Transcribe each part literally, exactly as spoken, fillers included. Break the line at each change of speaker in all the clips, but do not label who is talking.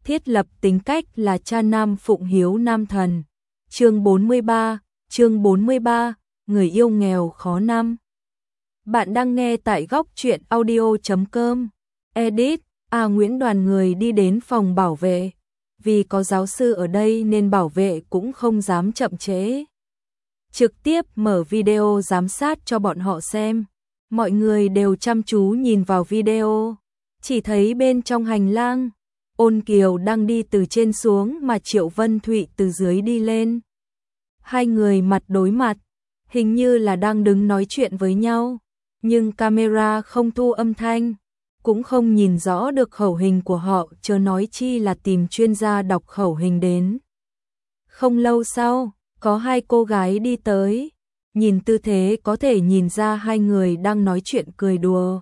thiết lập tính cách là cha nam phụng hiếu nam thần. Chương bốn mươi ba, chương bốn mươi ba, người yêu nghèo khó năm. Bạn đang nghe tại góc truyện audio chấm com. Edit, à Nguyễn đoàn người đi đến phòng bảo vệ. Vì có giáo sư ở đây nên bảo vệ cũng không dám chậm trễ. Trực tiếp mở video giám sát cho bọn họ xem. Mọi người đều chăm chú nhìn vào video. Chỉ thấy bên trong hành lang, Ôn Kiều đang đi từ trên xuống mà Triệu Vân Thụy từ dưới đi lên. Hai người mặt đối mặt, hình như là đang đứng nói chuyện với nhau, nhưng camera không thu âm thanh, cũng không nhìn rõ được khẩu hình của họ, chớ nói chi là tìm chuyên gia đọc khẩu hình đến. Không lâu sau, có hai cô gái đi tới, nhìn tư thế có thể nhìn ra hai người đang nói chuyện cười đùa.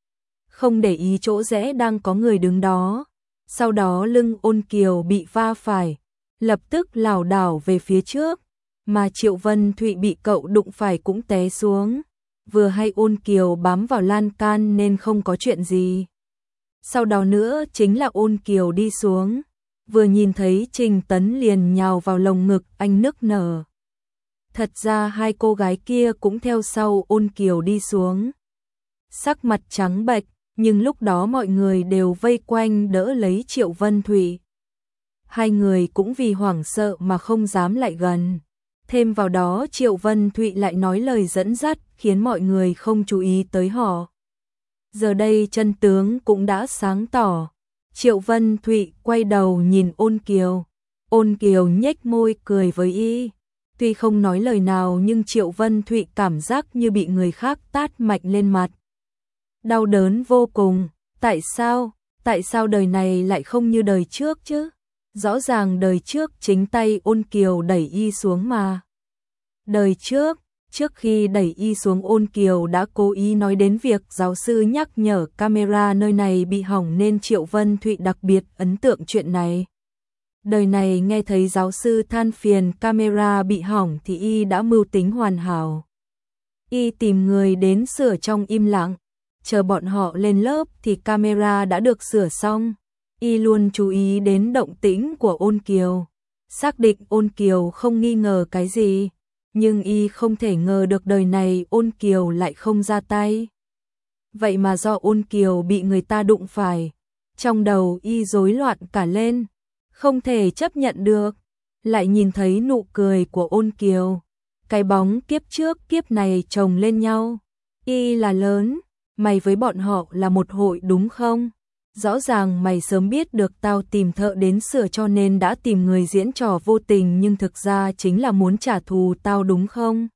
Không để ý chỗ rẽ đang có người đứng đó. Sau đó lưng Ôn Kiều bị va phải, lập tức lảo đảo về phía trước, mà Triệu Vân Thụy bị cậu đụng phải cũng té xuống. Vừa hay Ôn Kiều bám vào lan can nên không có chuyện gì. Sau đó nữa chính là Ôn Kiều đi xuống, vừa nhìn thấy Trình Tấn liền nhào vào lồng ngực anh nức nở. Thật ra hai cô gái kia cũng theo sau Ôn Kiều đi xuống. Sắc mặt trắng bệch, nhưng lúc đó mọi người đều vây quanh đỡ lấy Triệu Vân Thụy. Hai người cũng vì hoảng sợ mà không dám lại gần. Thêm vào đó Triệu Vân Thụy lại nói lời dẫn dắt khiến mọi người không chú ý tới họ. Giờ đây chân tướng cũng đã sáng tỏ. Triệu Vân Thụy quay đầu nhìn Ôn Kiều. Ôn Kiều nhếch môi cười với y. Tuy không nói lời nào nhưng Triệu Vân Thụy cảm giác như bị người khác tát mạnh lên mặt. Đau đớn vô cùng. Tại sao? Tại sao đời này lại không như đời trước chứ? Rõ ràng đời trước chính tay Ôn Kiều đẩy y xuống mà. Đời trước, trước khi đẩy y xuống Ôn Kiều đã cố ý nói đến việc giáo sư nhắc nhở camera nơi này bị hỏng nên Triệu Vân Thụy đặc biệt ấn tượng chuyện này. Đời này nghe thấy giáo sư than phiền camera bị hỏng thì y đã mưu tính hoàn hảo. Y tìm người đến sửa trong im lặng. Chờ bọn họ lên lớp thì camera đã được sửa xong. Y luôn chú ý đến động tĩnh của Ôn Kiều. Xác định Ôn Kiều không nghi ngờ cái gì. Nhưng y không thể ngờ được đời này Ôn Kiều lại không ra tay. Vậy mà do Ôn Kiều bị người ta đụng phải. Trong đầu y rối loạn cả lên. Không thể chấp nhận được. Lại nhìn thấy nụ cười của Ôn Kiều. Cái bóng kiếp trước kiếp này chồng lên nhau. Y là lớn. Mày với bọn họ là một hội đúng không? Rõ ràng mày sớm biết được tao tìm thợ đến sửa cho nên đã tìm người diễn trò vô tình nhưng thực ra chính là muốn trả thù tao đúng không?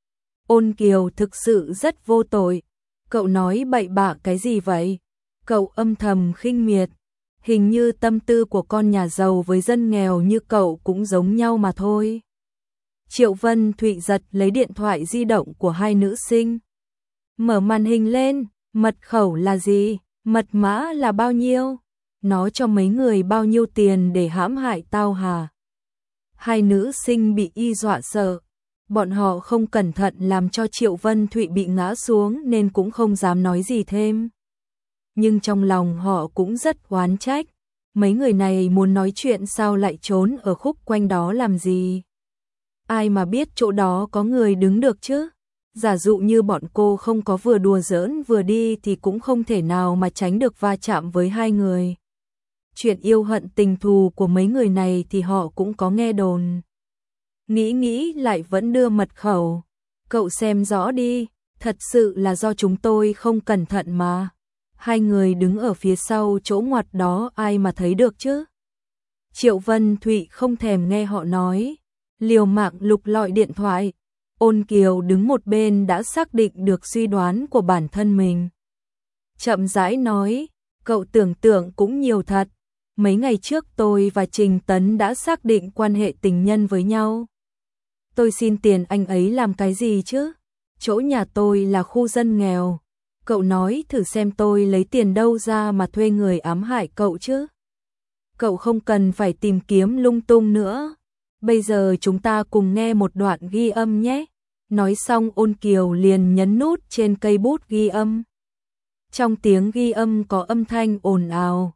Ôn Kiều thực sự rất vô tội. Cậu nói bậy bạ cái gì vậy? Cậu âm thầm khinh miệt. Hình như tâm tư của con nhà giàu với dân nghèo như cậu cũng giống nhau mà thôi. Triệu Vân Thụy giật lấy điện thoại di động của hai nữ sinh. Mở màn hình lên, mật khẩu là gì, mật mã là bao nhiêu, nó cho mấy người bao nhiêu tiền để hãm hại tao hả? Hai nữ sinh bị y dọa sợ, bọn họ không cẩn thận làm cho Triệu Vân Thụy bị ngã xuống nên cũng không dám nói gì thêm. Nhưng trong lòng họ cũng rất oán trách, mấy người này muốn nói chuyện sao lại trốn ở khúc quanh đó làm gì? Ai mà biết chỗ đó có người đứng được chứ? Giả dụ như bọn cô không có vừa đùa giỡn vừa đi thì cũng không thể nào mà tránh được va chạm với hai người. Chuyện yêu hận tình thù của mấy người này thì họ cũng có nghe đồn. Nghĩ nghĩ lại vẫn đưa mật khẩu. Cậu xem rõ đi, thật sự là do chúng tôi không cẩn thận mà. Hai người đứng ở phía sau chỗ ngoặt đó ai mà thấy được chứ? Triệu Vân Thụy không thèm nghe họ nói. Liều mạng lục lọi điện thoại. Ôn Kiều đứng một bên đã xác định được suy đoán của bản thân mình. Chậm rãi nói, cậu tưởng tượng cũng nhiều thật. Mấy ngày trước tôi và Trình Tấn đã xác định quan hệ tình nhân với nhau. Tôi xin tiền anh ấy làm cái gì chứ? Chỗ nhà tôi là khu dân nghèo. Cậu nói thử xem tôi lấy tiền đâu ra mà thuê người ám hại cậu chứ? Cậu không cần phải tìm kiếm lung tung nữa. Bây giờ chúng ta cùng nghe một đoạn ghi âm nhé. Nói xong Ôn Kiều liền nhấn nút trên cây bút ghi âm. Trong tiếng ghi âm có âm thanh ồn ào.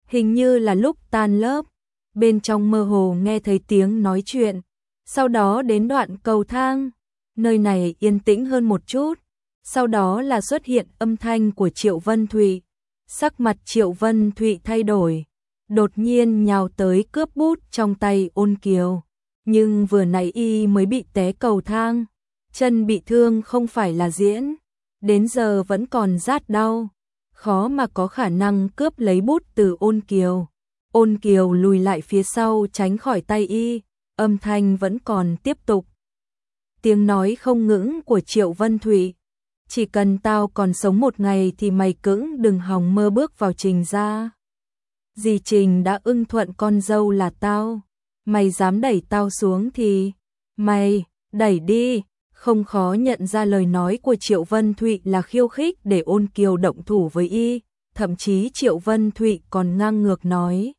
Hình như là lúc tan lớp, bên trong mơ hồ nghe thấy tiếng nói chuyện, sau đó đến đoạn cầu thang, nơi này yên tĩnh hơn một chút, sau đó là xuất hiện âm thanh của Triệu Vân Thụy. Sắc mặt Triệu Vân Thụy thay đổi, đột nhiên nhào tới cướp bút trong tay Ôn Kiều, nhưng vừa nãy y mới bị té cầu thang, chân bị thương không phải là diễn, đến giờ vẫn còn rát đau, khó mà có khả năng cướp lấy bút từ Ôn Kiều. Ôn Kiều lùi lại phía sau tránh khỏi tay y, âm thanh vẫn còn tiếp tục. Tiếng nói không ngững của Triệu Vân Thụy, chỉ cần tao còn sống một ngày thì mày cứng đừng hòng mơ bước vào Trình gia. Dì Trình đã ưng thuận con dâu là tao, mày dám đẩy tao xuống thì mày đẩy đi. Không khó nhận ra lời nói của Triệu Vân Thụy là khiêu khích để Ôn Kiều động thủ với y, thậm chí Triệu Vân Thụy còn ngang ngược nói: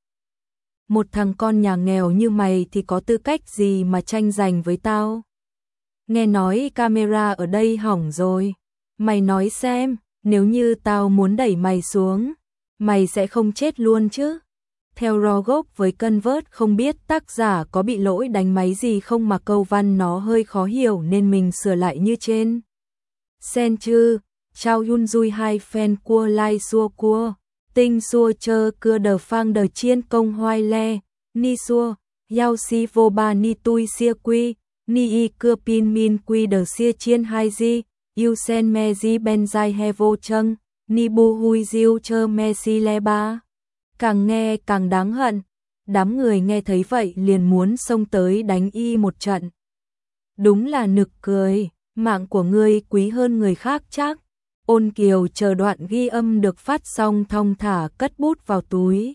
một thằng con nhà nghèo như mày thì có tư cách gì mà tranh giành với tao? Nghe nói camera ở đây hỏng rồi, mày nói xem, nếu như tao muốn đẩy mày xuống, mày sẽ không chết luôn chứ? Theo Rogov với Convert không biết tác giả có bị lỗi đánh máy gì không mà câu văn nó hơi khó hiểu nên mình sửa lại như trên. Sen chư, Chao Yun Dui hai fan cua lai xua cua, tinh xua chơ cưa đờ phang đờ chiên công hoai le, ni xua, yao si vô ba ni tui xia quy, ni y cưa pin min quy đờ xia chiên hai di, yu sen me di ben zai he vô châng, ni bu hui diu chơ me si le ba. Càng nghe càng đáng hận, đám người nghe thấy vậy liền muốn xông tới đánh y một trận. Đúng là nực cười, mạng của ngươi quý hơn người khác chắc. Ôn Kiều chờ đoạn ghi âm được phát xong thong thả cất bút vào túi.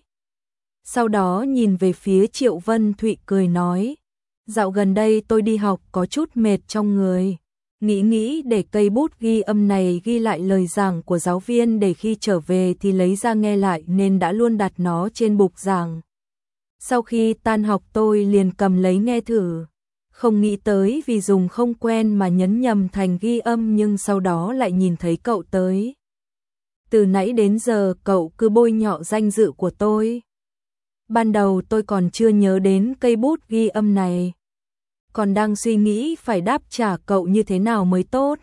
Sau đó nhìn về phía Triệu Vân Thụy cười nói: dạo gần đây tôi đi học có chút mệt trong người. Nghĩ nghĩ để cây bút ghi âm này ghi lại lời giảng của giáo viên để khi trở về thì lấy ra nghe lại nên đã luôn đặt nó trên bục giảng. Sau khi tan học tôi liền cầm lấy nghe thử. Không nghĩ tới vì dùng không quen mà nhấn nhầm thành ghi âm nhưng sau đó lại nhìn thấy cậu tới. Từ nãy đến giờ cậu cứ bôi nhọ danh dự của tôi. Ban đầu tôi còn chưa nhớ đến cây bút ghi âm này. Còn đang suy nghĩ phải đáp trả cậu như thế nào mới tốt.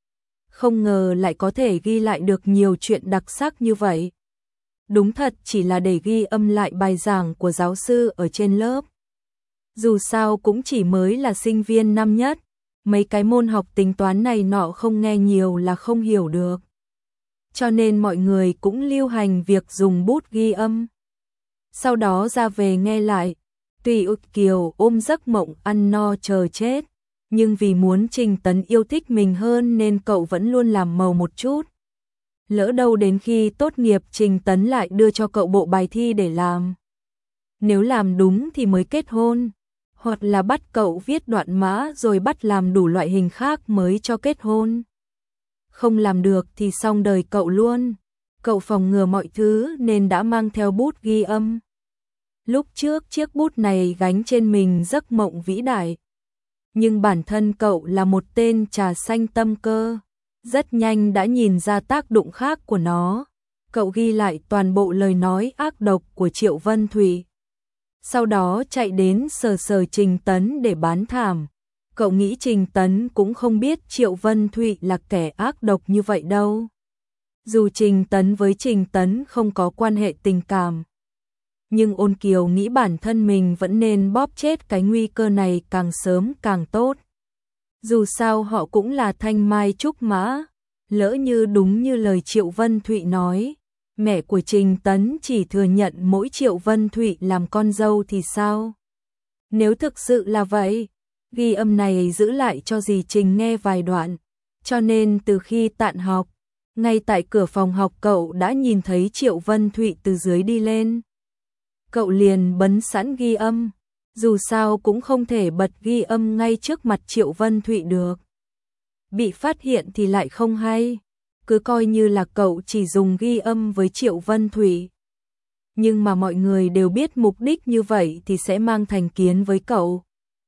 Không ngờ lại có thể ghi lại được nhiều chuyện đặc sắc như vậy. Đúng thật chỉ là để ghi âm lại bài giảng của giáo sư ở trên lớp. Dù sao cũng chỉ mới là sinh viên năm nhất, mấy cái môn học tính toán này nọ không nghe nhiều là không hiểu được. Cho nên mọi người cũng lưu hành việc dùng bút ghi âm. Sau đó ra về nghe lại. Tuy Út Kiều ôm giấc mộng ăn no chờ chết, nhưng vì muốn Trình Tấn yêu thích mình hơn nên cậu vẫn luôn làm màu một chút. Lỡ đâu đến khi tốt nghiệp Trình Tấn lại đưa cho cậu bộ bài thi để làm. Nếu làm đúng thì mới kết hôn, hoặc là bắt cậu viết đoạn mã rồi bắt làm đủ loại hình khác mới cho kết hôn. Không làm được thì xong đời cậu luôn. Cậu phòng ngừa mọi thứ nên đã mang theo bút ghi âm. Lúc trước chiếc bút này gánh trên mình giấc mộng vĩ đại. Nhưng bản thân cậu là một tên trà xanh tâm cơ, rất nhanh đã nhìn ra tác dụng khác của nó. Cậu ghi lại toàn bộ lời nói ác độc của Triệu Vân Thụy. Sau đó chạy đến sờ sờ Trình Tấn để bán thảm. Cậu nghĩ Trình Tấn cũng không biết Triệu Vân Thụy là kẻ ác độc như vậy đâu. Dù Trình Tấn với Trình Tấn không có quan hệ tình cảm, nhưng Ôn Kiều nghĩ bản thân mình vẫn nên bóp chết cái nguy cơ này càng sớm càng tốt. Dù sao họ cũng là thanh mai trúc mã, lỡ như đúng như lời Triệu Vân Thụy nói, mẹ của Trình Tấn chỉ thừa nhận mỗi Triệu Vân Thụy làm con dâu thì sao? Nếu thực sự là vậy, ghi âm này giữ lại cho dì Trình nghe vài đoạn, cho nên từ khi tạn học, ngay tại cửa phòng học cậu đã nhìn thấy Triệu Vân Thụy từ dưới đi lên. Cậu liền bấm sẵn ghi âm, dù sao cũng không thể bật ghi âm ngay trước mặt Triệu Vân Thụy được. Bị phát hiện thì lại không hay, cứ coi như là cậu chỉ dùng ghi âm với Triệu Vân Thụy. Nhưng mà mọi người đều biết mục đích như vậy thì sẽ mang thành kiến với cậu.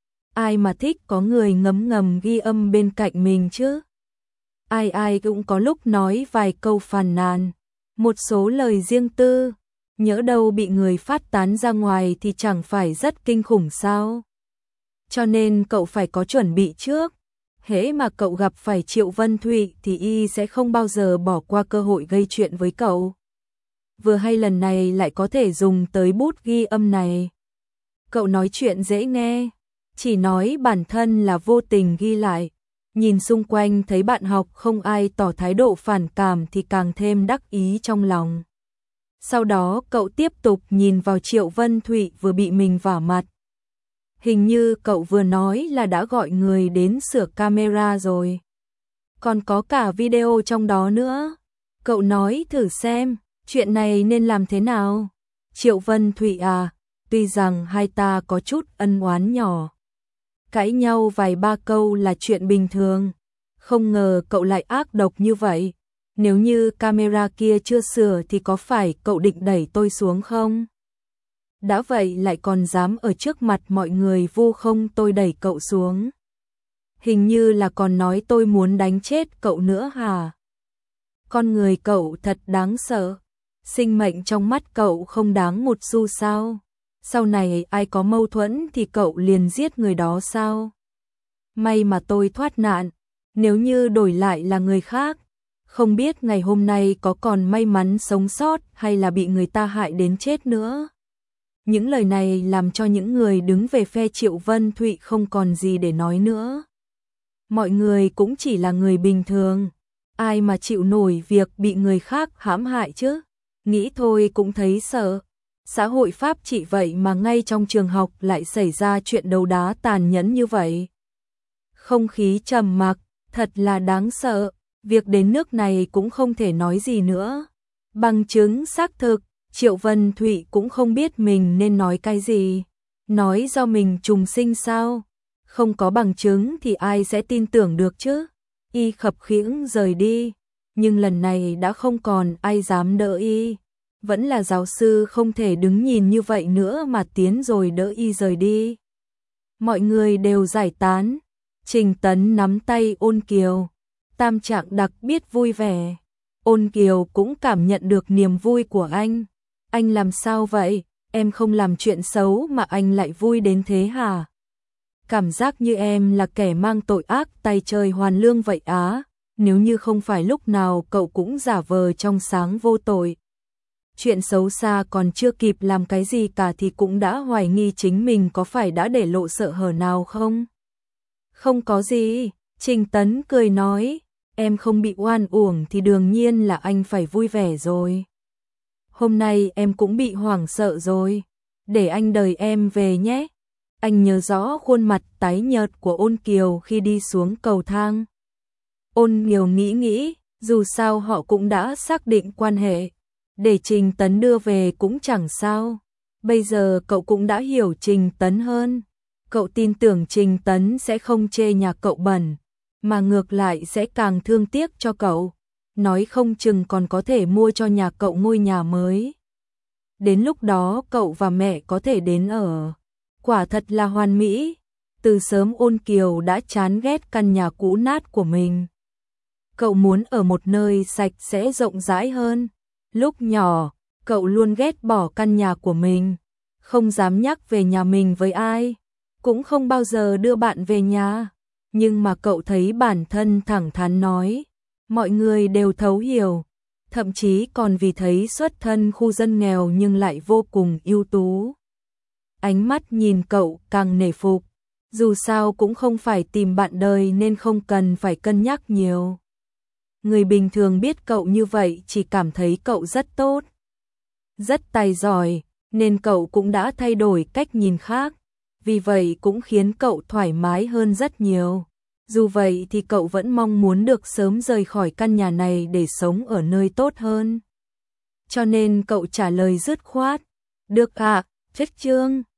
Ai mà thích có người ngấm ngầm ghi âm bên cạnh mình chứ? Ai ai cũng có lúc nói vài câu phàn nàn, một số lời riêng tư. nhỡ đâu bị người phát tán ra ngoài thì chẳng phải rất kinh khủng sao? Cho nên cậu phải có chuẩn bị trước. Hễ mà cậu gặp phải Triệu Vân Thụy thì y sẽ không bao giờ bỏ qua cơ hội gây chuyện với cậu. Vừa hay lần này lại có thể dùng tới bút ghi âm này. Cậu nói chuyện dễ nghe, chỉ nói bản thân là vô tình ghi lại. Nhìn xung quanh thấy bạn học không ai tỏ thái độ phản cảm thì càng thêm đắc ý trong lòng. Sau đó cậu tiếp tục nhìn vào Triệu Vân Thụy vừa bị mình vả mặt. Hình như cậu vừa nói là đã gọi người đến sửa camera rồi. Còn có cả video trong đó nữa. Cậu nói thử xem, chuyện này nên làm thế nào? Triệu Vân Thụy à, tuy rằng hai ta có chút ân oán nhỏ. Cãi nhau vài ba câu là chuyện bình thường. Không ngờ cậu lại ác độc như vậy. Nếu như camera kia chưa sửa thì có phải cậu định đẩy tôi xuống không? Đã vậy lại còn dám ở trước mặt mọi người vu khống tôi đẩy cậu xuống. Hình như là còn nói tôi muốn đánh chết cậu nữa hả? Con người cậu thật đáng sợ. Sinh mệnh trong mắt cậu không đáng một xu sao? Sau này ai có mâu thuẫn thì cậu liền giết người đó sao? May mà tôi thoát nạn. Nếu như đổi lại là người khác, không biết ngày hôm nay có còn may mắn sống sót hay là bị người ta hại đến chết nữa. Những lời này làm cho những người đứng về phe Triệu Vân Thụy không còn gì để nói nữa. Mọi người cũng chỉ là người bình thường, ai mà chịu nổi việc bị người khác hãm hại chứ? Nghĩ thôi cũng thấy sợ. Xã hội pháp trị vậy mà ngay trong trường học lại xảy ra chuyện đấu đá tàn nhẫn như vậy. Không khí trầm mặc, thật là đáng sợ. Việc đến nước này cũng không thể nói gì nữa. Bằng chứng xác thực, Triệu Vân Thụy cũng không biết mình nên nói cái gì. Nói do mình trùng sinh sao? Không có bằng chứng thì ai sẽ tin tưởng được chứ? Y khập khiễng rời đi, nhưng lần này đã không còn ai dám đỡ y. Vẫn là giáo sư không thể đứng nhìn như vậy nữa mà tiến rồi đỡ y rời đi. Mọi người đều giải tán. Trình Tấn nắm tay Ôn Kiều. Tam Trạng đặc biết vui vẻ. Ôn Kiều cũng cảm nhận được niềm vui của anh. Anh làm sao vậy? Em không làm chuyện xấu mà anh lại vui đến thế hả? Cảm giác như em là kẻ mang tội ác tay trời hoàn lương vậy á. Nếu như không phải lúc nào cậu cũng giả vờ trong sáng vô tội. Chuyện xấu xa còn chưa kịp làm cái gì cả thì cũng đã hoài nghi chính mình có phải đã để lộ sợ hở nào không? Không có gì, Trình Tấn cười nói, em không bị oan uổng thì đương nhiên là anh phải vui vẻ rồi. Hôm nay em cũng bị hoảng sợ rồi, để anh đợi em về nhé. Anh nhớ rõ khuôn mặt tái nhợt của Ôn Kiều khi đi xuống cầu thang. Ôn Kiều nghĩ nghĩ, dù sao họ cũng đã xác định quan hệ. Để Trình Tấn đưa về cũng chẳng sao. Bây giờ cậu cũng đã hiểu Trình Tấn hơn. Cậu tin tưởng Trình Tấn sẽ không chê nhà cậu bẩn, mà ngược lại sẽ càng thương tiếc cho cậu. Nói không chừng còn có thể mua cho nhà cậu ngôi nhà mới. Đến lúc đó cậu và mẹ có thể đến ở. Quả thật là hoàn mỹ. Từ sớm Ôn Kiều đã chán ghét căn nhà cũ nát của mình. Cậu muốn ở một nơi sạch sẽ rộng rãi hơn. Lúc nhỏ, cậu luôn ghét bỏ căn nhà của mình, không dám nhắc về nhà mình với ai, cũng không bao giờ đưa bạn về nhà. Nhưng mà cậu thấy bản thân thẳng thắn nói, mọi người đều thấu hiểu, thậm chí còn vì thấy xuất thân khu dân nghèo nhưng lại vô cùng ưu tú. Ánh mắt nhìn cậu càng nể phục, dù sao cũng không phải tìm bạn đời nên không cần phải cân nhắc nhiều. Người bình thường biết cậu như vậy chỉ cảm thấy cậu rất tốt, rất tài giỏi, nên cậu cũng đã thay đổi cách nhìn khác, vì vậy cũng khiến cậu thoải mái hơn rất nhiều. Dù vậy thì cậu vẫn mong muốn được sớm rời khỏi căn nhà này để sống ở nơi tốt hơn. Cho nên cậu trả lời dứt khoát, được ạ, Trích Chương.